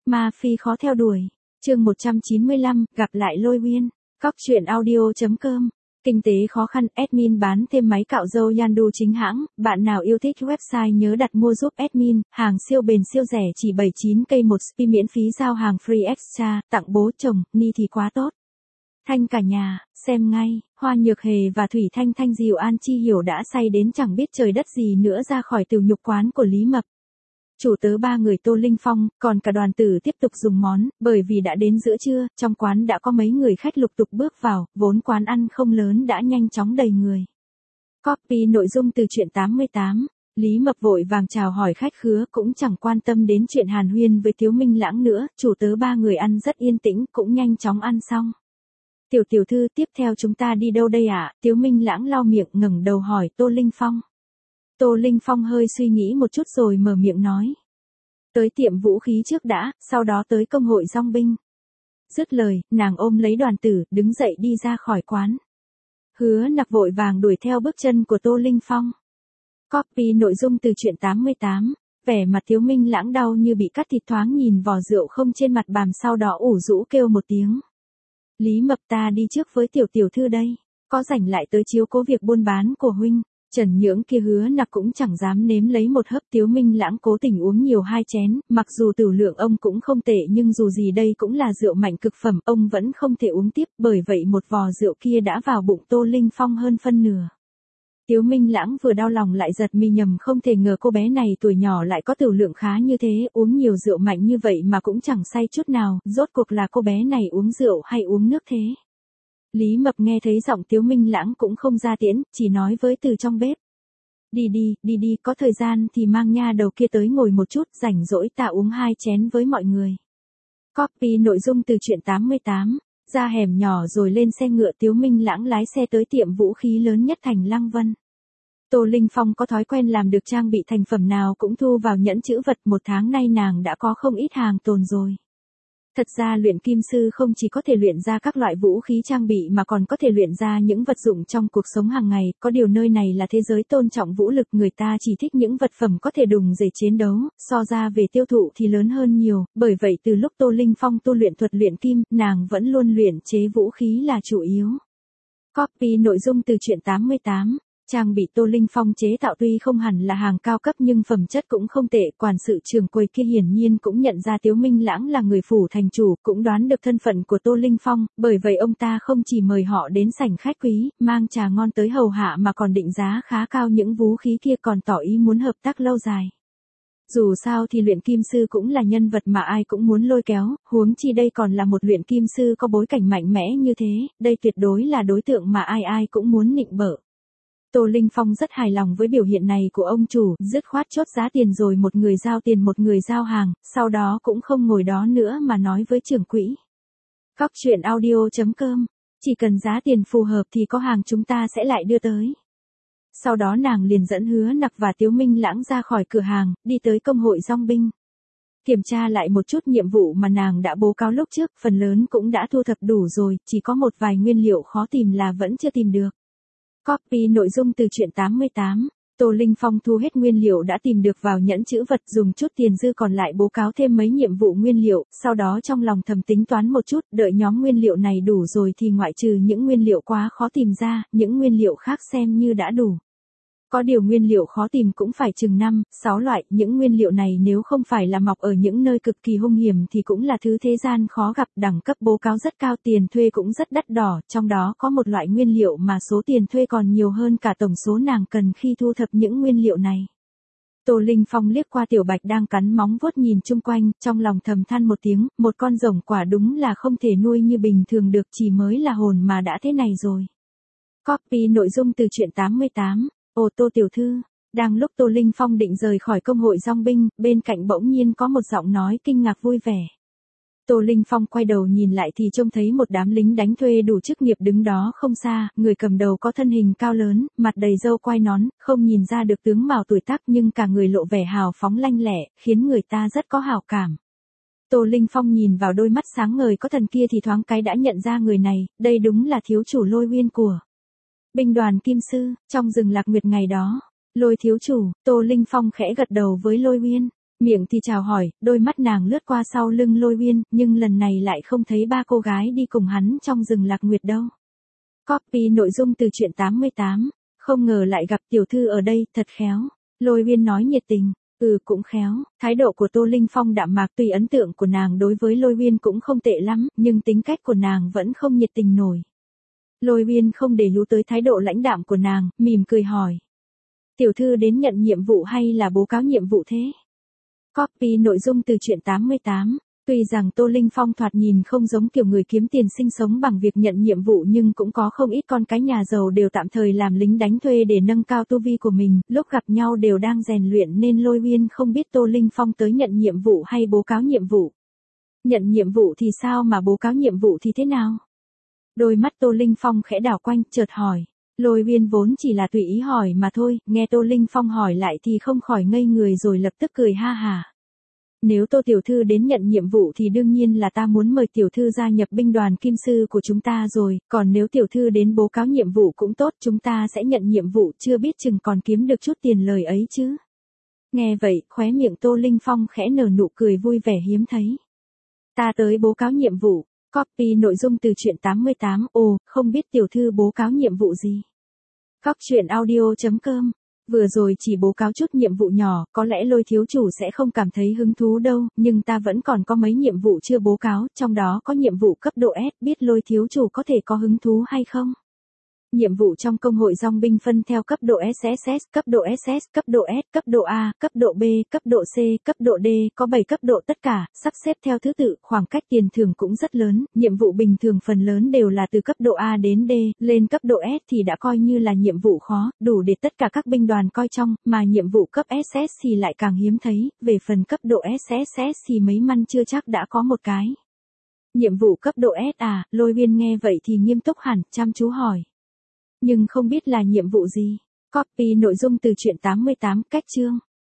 Ma Phi khó theo đuổi. Chương 195, gặp lại Lôi Uyên. Cóc truyện audio.com. Kinh tế khó khăn, admin bán thêm máy cạo râu Yandu chính hãng, bạn nào yêu thích website nhớ đặt mua giúp admin, hàng siêu bền siêu rẻ chỉ 79k một spi miễn phí giao hàng free extra, tặng bố chồng, ni thì quá tốt. Thanh cả nhà, xem ngay, Hoa Nhược Hề và Thủy Thanh Thanh dìu An Chi Hiểu đã say đến chẳng biết trời đất gì nữa ra khỏi tiểu nhục quán của Lý Mập. Chủ tớ ba người Tô Linh Phong, còn cả đoàn tử tiếp tục dùng món, bởi vì đã đến giữa trưa, trong quán đã có mấy người khách lục tục bước vào, vốn quán ăn không lớn đã nhanh chóng đầy người. Copy nội dung từ truyện 88, Lý Mập vội vàng chào hỏi khách khứa cũng chẳng quan tâm đến chuyện hàn huyên với Tiếu Minh Lãng nữa, chủ tớ ba người ăn rất yên tĩnh cũng nhanh chóng ăn xong. Tiểu thư tiếp theo chúng ta đi đâu đây ạ? Tiếu Minh Lãng lau miệng ngẩng đầu hỏi Tô Linh Phong. Tô Linh Phong hơi suy nghĩ một chút rồi mở miệng nói. Tới tiệm vũ khí trước đã, sau đó tới công hội dong binh. Dứt lời, nàng ôm lấy đoàn tử, đứng dậy đi ra khỏi quán. Hứa Nặc vội vàng đuổi theo bước chân của Tô Linh Phong. Copy nội dung từ truyện 88, vẻ mặt Tiếu Minh Lãng đau như bị cắt thịt thoáng nhìn vò rượu không trên mặt bàm sau đó ủ rũ kêu một tiếng. Lý Mập ta đi trước với tiểu thư đây, có rảnh lại tới chiếu cố việc buôn bán của huynh. Trần Nhưỡng kia Hứa Nặc cũng chẳng dám nếm lấy một hớp. Tiếu Minh Lãng cố tình uống nhiều 2 chén, mặc dù tửu lượng ông cũng không tệ nhưng dù gì đây cũng là rượu mạnh cực phẩm, ông vẫn không thể uống tiếp, bởi vậy một vò rượu kia đã vào bụng Tô Linh Phong hơn phân nửa. Tiếu Minh Lãng vừa đau lòng lại giật mi nhầm, không thể ngờ cô bé này tuổi nhỏ lại có tửu lượng khá như thế, uống nhiều rượu mạnh như vậy mà cũng chẳng say chút nào, rốt cuộc là cô bé này uống rượu hay uống nước thế? Lý Mập nghe thấy giọng Tiếu Minh Lãng cũng không ra tiễn, chỉ nói với từ trong bếp. Đi, có thời gian thì mang nha đầu kia tới ngồi một chút, rảnh rỗi ta uống 2 chén với mọi người. Copy nội dung từ truyện 88, ra hẻm nhỏ rồi lên xe ngựa. Tiếu Minh Lãng lái xe tới tiệm vũ khí lớn nhất thành Lăng Vân. Tô Linh Phong có thói quen làm được trang bị thành phẩm nào cũng thu vào nhẫn chữ vật, 1 tháng nay nàng đã có không ít hàng tồn rồi. Thật ra luyện kim sư không chỉ có thể luyện ra các loại vũ khí trang bị mà còn có thể luyện ra những vật dụng trong cuộc sống hàng ngày, có điều nơi này là thế giới tôn trọng vũ lực, người ta chỉ thích những vật phẩm có thể đùng để chiến đấu, so ra về tiêu thụ thì lớn hơn nhiều, bởi vậy từ lúc Tô Linh Phong tu luyện thuật luyện kim, nàng vẫn luôn luyện chế vũ khí là chủ yếu. Copy nội dung từ truyện 88. Trang bị Tô Linh Phong chế tạo tuy không hẳn là hàng cao cấp nhưng phẩm chất cũng không tệ, quản sự trưởng quầy kia hiển nhiên cũng nhận ra Tiếu Minh Lãng là người phủ thành chủ, cũng đoán được thân phận của Tô Linh Phong, bởi vậy ông ta không chỉ mời họ đến sảnh khách quý, mang trà ngon tới hầu hạ mà còn định giá khá cao những vũ khí kia, còn tỏ ý muốn hợp tác lâu dài. Dù sao thì luyện kim sư cũng là nhân vật mà ai cũng muốn lôi kéo, huống chi đây còn là một luyện kim sư có bối cảnh mạnh mẽ như thế, đây tuyệt đối là đối tượng mà ai cũng muốn nịnh bợ. Tô Linh Phong rất hài lòng với biểu hiện này của ông chủ, dứt khoát chốt giá tiền rồi một người giao tiền một người giao hàng, sau đó cũng không ngồi đó nữa mà nói với trưởng quỹ. Cóc truyện audio.com, chỉ cần giá tiền phù hợp thì có hàng chúng ta sẽ lại đưa tới. Sau đó nàng liền dẫn Hứa Nặc và Tiếu Minh Lãng ra khỏi cửa hàng, đi tới công hội dong binh. Kiểm tra lại một chút nhiệm vụ mà nàng đã báo cáo lúc trước, phần lớn cũng đã thu thập đủ rồi, chỉ có một vài nguyên liệu khó tìm là vẫn chưa tìm được. Copy nội dung từ truyện 88, Tô Linh Phong thu hết nguyên liệu đã tìm được vào nhẫn chữ vật, dùng chút tiền dư còn lại báo cáo thêm mấy nhiệm vụ nguyên liệu, sau đó trong lòng thầm tính toán một chút, đợi nhóm nguyên liệu này đủ rồi thì ngoại trừ những nguyên liệu quá khó tìm ra, những nguyên liệu khác xem như đã đủ. Có điều nguyên liệu khó tìm cũng phải chừng 5-6 loại, những nguyên liệu này nếu không phải là mọc ở những nơi cực kỳ hung hiểm thì cũng là thứ thế gian khó gặp, đẳng cấp báo cáo rất cao, tiền thuê cũng rất đắt đỏ, trong đó có một loại nguyên liệu mà số tiền thuê còn nhiều hơn cả tổng số nàng cần khi thu thập những nguyên liệu này. Tô Linh Phong liếc qua Tiểu Bạch đang cắn móng vuốt nhìn chung quanh, trong lòng thầm than một tiếng, một con rồng quả đúng là không thể nuôi như bình thường được, chỉ mới là hồn mà đã thế này rồi. Copy nội dung từ truyện 88. Ô Tô tiểu thư, đang lúc Tô Linh Phong định rời khỏi công hội dong binh, bên cạnh bỗng nhiên có một giọng nói kinh ngạc vui vẻ. Tô Linh Phong quay đầu nhìn lại thì trông thấy một đám lính đánh thuê đủ chức nghiệp đứng đó không xa, người cầm đầu có thân hình cao lớn, mặt đầy râu quai nón, không nhìn ra được tướng mạo tuổi tác nhưng cả người lộ vẻ hào phóng lanh lẹ, khiến người ta rất có hảo cảm. Tô Linh Phong nhìn vào đôi mắt sáng ngời có thần kia thì thoáng cái đã nhận ra người này, đây đúng là thiếu chủ Lôi Uyên của binh đoàn Kim Sư, trong rừng Lạc Nguyệt ngày đó. Lôi thiếu chủ, Tô Linh Phong khẽ gật đầu với Lôi Uyên. Miệng thì chào hỏi, đôi mắt nàng lướt qua sau lưng Lôi Uyên, nhưng lần này lại không thấy ba cô gái đi cùng hắn trong rừng Lạc Nguyệt đâu. Copy nội dung từ truyện 88, không ngờ lại gặp tiểu thư ở đây, thật khéo. Lôi Uyên nói nhiệt tình, cũng khéo. Thái độ của Tô Linh Phong đạm mạc, tuy ấn tượng của nàng đối với Lôi Uyên cũng không tệ lắm, nhưng tính cách của nàng vẫn không nhiệt tình nổi. Lôi Uyên không để ý tới thái độ lãnh đạm của nàng, mỉm cười hỏi. Tiểu thư đến nhận nhiệm vụ hay là báo cáo nhiệm vụ thế? Copy nội dung từ truyện 88. Tuy rằng Tô Linh Phong thoạt nhìn không giống kiểu người kiếm tiền sinh sống bằng việc nhận nhiệm vụ, nhưng cũng có không ít con cái nhà giàu đều tạm thời làm lính đánh thuê để nâng cao tu vi của mình, lúc gặp nhau đều đang rèn luyện nên Lôi Uyên không biết Tô Linh Phong tới nhận nhiệm vụ hay báo cáo nhiệm vụ. Nhận nhiệm vụ thì sao mà báo cáo nhiệm vụ thì thế nào? Đôi mắt Tô Linh Phong khẽ đảo quanh, chợt hỏi. Lôi Uyên vốn chỉ là tùy ý hỏi mà thôi, nghe Tô Linh Phong hỏi lại thì không khỏi ngây người rồi lập tức cười ha hả. Nếu Tô tiểu thư đến nhận nhiệm vụ thì đương nhiên là ta muốn mời tiểu thư gia nhập binh đoàn kim sư của chúng ta rồi, còn nếu tiểu thư đến báo cáo nhiệm vụ cũng tốt, chúng ta sẽ nhận nhiệm vụ, chưa biết chừng còn kiếm được chút tiền lời ấy chứ. Nghe vậy, khóe miệng Tô Linh Phong khẽ nở nụ cười vui vẻ hiếm thấy. Ta tới báo cáo nhiệm vụ. Copy nội dung từ truyện 88. Ồ, không biết tiểu thư báo cáo nhiệm vụ gì? Góc truyện audio.com. Vừa rồi chỉ báo cáo chút nhiệm vụ nhỏ, có lẽ Lôi thiếu chủ sẽ không cảm thấy hứng thú đâu, nhưng ta vẫn còn có mấy nhiệm vụ chưa báo cáo, trong đó có nhiệm vụ cấp độ S, biết Lôi thiếu chủ có thể có hứng thú hay không? Nhiệm vụ trong công hội dòng binh phân theo cấp độ SSS, cấp độ SS, cấp độ S, cấp độ A, cấp độ B, cấp độ C, cấp độ D, có 7 cấp độ tất cả, sắp xếp theo thứ tự, khoảng cách tiền thưởng cũng rất lớn, nhiệm vụ bình thường phần lớn đều là từ cấp độ A đến D, lên cấp độ S thì đã coi như là nhiệm vụ khó, đủ để tất cả các binh đoàn coi trọng, mà nhiệm vụ cấp SS thì lại càng hiếm thấy, về phần cấp độ SSS thì mấy măn chưa chắc đã có một cái. Nhiệm vụ cấp độ S à? Lôi Uyên nghe vậy thì nghiêm túc hẳn, chăm chú hỏi. Nhưng không biết là nhiệm vụ gì. Copy nội dung từ truyện 88, cách chương.